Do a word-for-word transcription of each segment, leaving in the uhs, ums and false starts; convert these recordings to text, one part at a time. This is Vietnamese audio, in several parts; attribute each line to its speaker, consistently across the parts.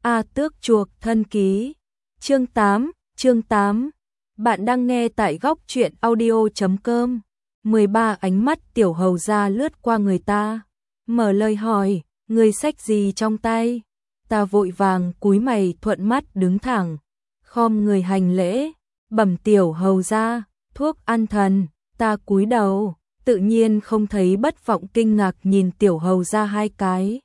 Speaker 1: A Tước chuộc thân ký. Chương tám, chương tám. Bạn đang nghe tại góc truyện audio chấm com. mười ba ánh mắt tiểu hầu ra lướt qua người ta, mở lời hỏi, người xách gì trong tay? Ta vội vàng cúi mày thuận mắt đứng thẳng, khom người hành lễ, bẩm tiểu hầu ra, thuốc an thần. Ta cúi đầu, tự nhiên không thấy Bất Vọng kinh ngạc nhìn tiểu hầu ra hai cái.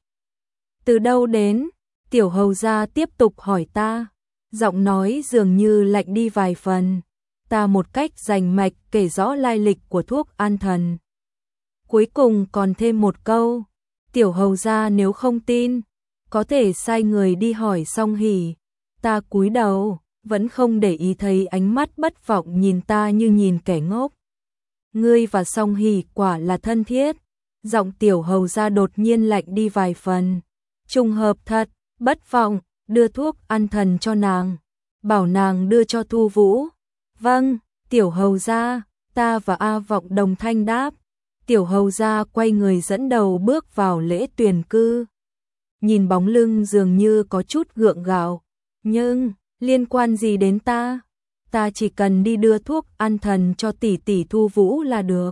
Speaker 1: Từ đâu đến? Tiểu hầu ra tiếp tục hỏi ta, giọng nói dường như lạnh đi vài phần. Ta một cách rành mạch kể rõ lai lịch của thuốc an thần. Cuối cùng còn thêm một câu, tiểu hầu ra nếu không tin, có thể sai người đi hỏi Song Hỷ. Ta cúi đầu, vẫn không để ý thấy ánh mắt Bất Vọng nhìn ta như nhìn kẻ ngốc. Ngươi và Song Hỷ quả là thân thiết. Giọng tiểu hầu ra đột nhiên lạnh đi vài phần. Trùng hợp thật. Bất Vọng đưa thuốc an thần cho nàng, bảo nàng đưa cho Thu Vũ. Vâng, tiểu hầu ra. Ta và A Vọng đồng thanh đáp. Tiểu hầu ra quay người dẫn đầu bước vào lễ tuyển cư. Nhìn bóng lưng dường như có chút gượng gạo. Nhưng, liên quan gì đến ta? Ta chỉ cần đi đưa thuốc an thần cho tỷ tỷ Thu Vũ là được.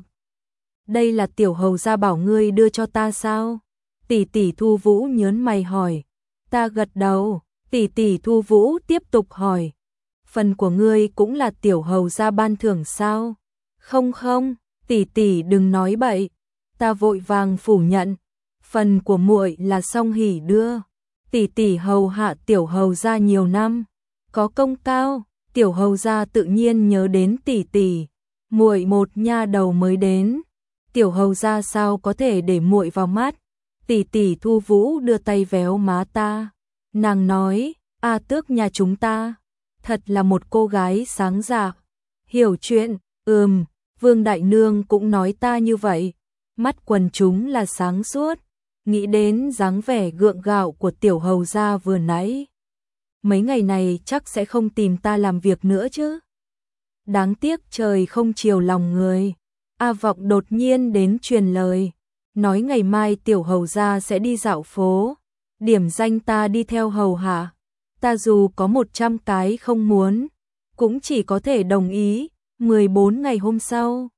Speaker 1: Đây là tiểu hầu ra bảo ngươi đưa cho ta sao? Tỷ tỷ Thu Vũ nhớn mày hỏi. Ta gật đầu. Tỷ tỷ Thu Vũ tiếp tục hỏi. Phần của ngươi cũng là tiểu hầu ra ban thưởng sao? Không không, tỷ tỷ đừng nói bậy. Ta vội vàng phủ nhận. Phần của muội là Song Hỷ đưa. Tỷ tỷ hầu hạ tiểu hầu ra nhiều năm, có công cao. Tiểu hầu ra tự nhiên nhớ đến tỷ tỷ. Muội một nha đầu mới đến, tiểu hầu ra sao có thể để muội vào mắt? Tỷ tỷ Thu Vũ đưa tay véo má ta. Nàng nói, A Tước nhà chúng ta thật là một cô gái sáng dạ, hiểu chuyện. Ừm, Vương đại nương cũng nói ta như vậy. Mắt quần chúng là sáng suốt. Nghĩ đến dáng vẻ gượng gạo của tiểu hầu ra vừa nãy, mấy ngày này chắc sẽ không tìm ta làm việc nữa chứ. Đáng tiếc trời không chiều lòng người. A Vọng đột nhiên đến truyền lời, nói ngày mai tiểu hầu ra sẽ đi dạo phố, điểm danh ta đi theo hầu hạ. Ta dù có một trăm cái không muốn, cũng chỉ có thể đồng ý. mười bốn ngày hôm sau,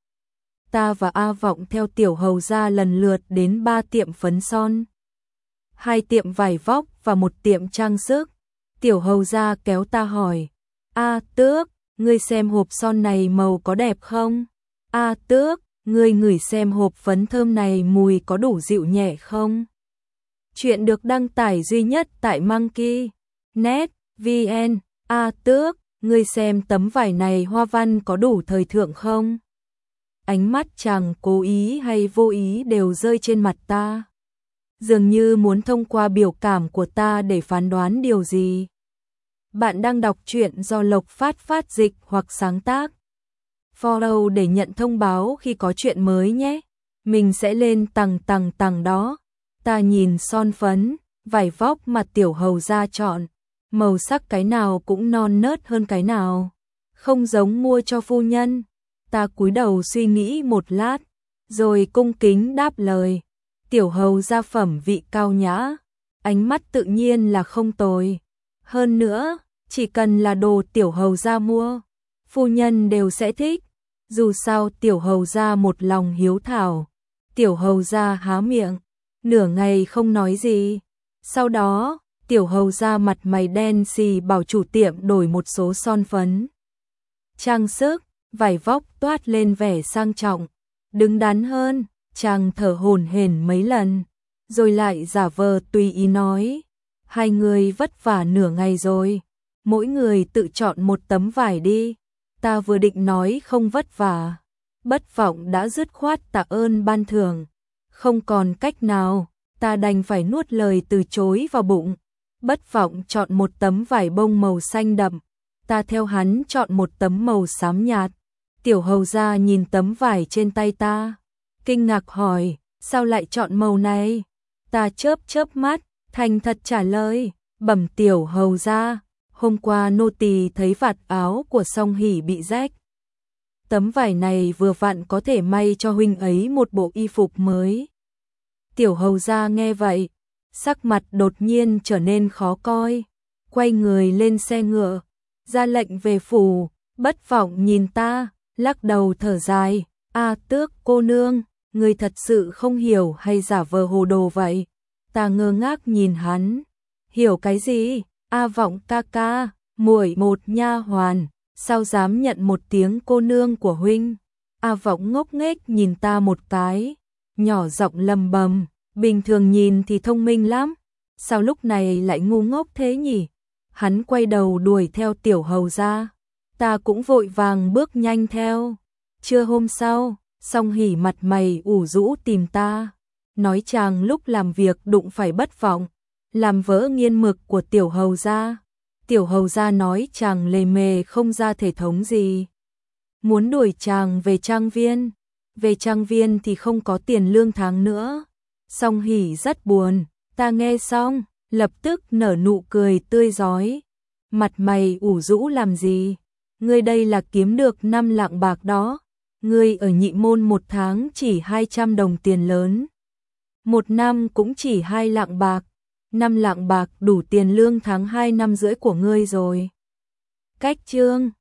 Speaker 1: ta và A Vọng theo tiểu hầu ra lần lượt đến ba tiệm phấn son, hai tiệm vải vóc và một tiệm trang sức. Tiểu hầu ra kéo ta hỏi, A Tước, ngươi xem hộp son này màu có đẹp không? A Tước, ngươi ngửi xem hộp phấn thơm này mùi có đủ dịu nhẹ không? Chuyện được đăng tải duy nhất tại Monkey net vn. A Tước, ngươi xem tấm vải này hoa văn có đủ thời thượng không? Ánh mắt chàng cố ý hay vô ý đều rơi trên mặt ta, dường như muốn thông qua biểu cảm của ta để phán đoán điều gì. Bạn đang đọc truyện do Lộc Phát phát dịch hoặc sáng tác. Follow để nhận thông báo khi có chuyện mới nhé. Mình sẽ lên tầng tầng tầng đó. Ta nhìn son phấn, vải vóc mà tiểu hầu ra chọn, màu sắc cái nào cũng non nớt hơn cái nào, không giống mua cho phu nhân. Ta cúi đầu suy nghĩ một lát, rồi cung kính đáp lời. Tiểu hầu gia phẩm vị cao nhã, ánh mắt tự nhiên là không tồi. Hơn nữa, chỉ cần là đồ tiểu hầu gia mua, phu nhân đều sẽ thích. Dù sao tiểu hầu gia một lòng hiếu thảo. Tiểu hầu gia há miệng, nửa ngày không nói gì. Sau đó, tiểu hầu gia mặt mày đen xì bảo chủ tiệm đổi một số son phấn, trang sức, vải vóc toát lên vẻ sang trọng, đứng đắn hơn. Chàng thở hổn hển mấy lần, rồi lại giả vờ tùy ý nói, hai người vất vả nửa ngày rồi, mỗi người tự chọn một tấm vải đi. Ta vừa định nói không vất vả, Bất Vọng đã dứt khoát tạ ơn ban thưởng. Không còn cách nào, ta đành phải nuốt lời từ chối vào bụng. Bất Vọng chọn một tấm vải bông màu xanh đậm, ta theo hắn chọn một tấm màu xám nhạt. Tiểu hầu ra nhìn tấm vải trên tay ta, kinh ngạc hỏi, sao lại chọn màu này? Ta chớp chớp mắt, thành thật trả lời, bẩm tiểu hầu ra, hôm qua nô tỳ thấy vạt áo của Song Hỷ bị rách. Tấm vải này vừa vặn có thể may cho huynh ấy một bộ y phục mới. Tiểu hầu ra nghe vậy, sắc mặt đột nhiên trở nên khó coi. quay người lên xe ngựa, ra lệnh về phủ. Bất Vọng nhìn ta, lắc đầu thở dài, "A Tước cô nương, người thật sự không hiểu hay giả vờ hồ đồ vậy?" Ta ngơ ngác nhìn hắn, "Hiểu cái gì? A Vọng ca ca, muội một nha hoàn, sao dám nhận một tiếng cô nương của huynh?" A Vọng ngốc nghếch nhìn ta một cái, nhỏ giọng lầm bầm, "Bình thường nhìn thì thông minh lắm, sao lúc này lại ngu ngốc thế nhỉ?" Hắn quay đầu đuổi theo Tiểu Hầu ra, ta cũng vội vàng bước nhanh theo. Trưa hôm sau, Song Hỷ mặt mày ủ rũ tìm ta, nói chàng lúc làm việc đụng phải Bất Vọng, làm vỡ nghiên mực của Tiểu Hầu gia. Tiểu Hầu gia nói chàng lề mề không ra thể thống gì, muốn đuổi chàng về trang viên. Về trang viên thì không có tiền lương tháng nữa. Song Hỷ rất buồn, ta nghe xong, lập tức nở nụ cười tươi rói. Mặt mày ủ rũ làm gì? Ngươi đây là kiếm được năm lạng bạc đó. Ngươi ở Nhị Môn một tháng chỉ hai trăm đồng tiền lớn, một năm cũng chỉ hai lạng bạc. Năm lạng bạc đủ tiền lương tháng hai năm rưỡi của ngươi rồi. Cách chương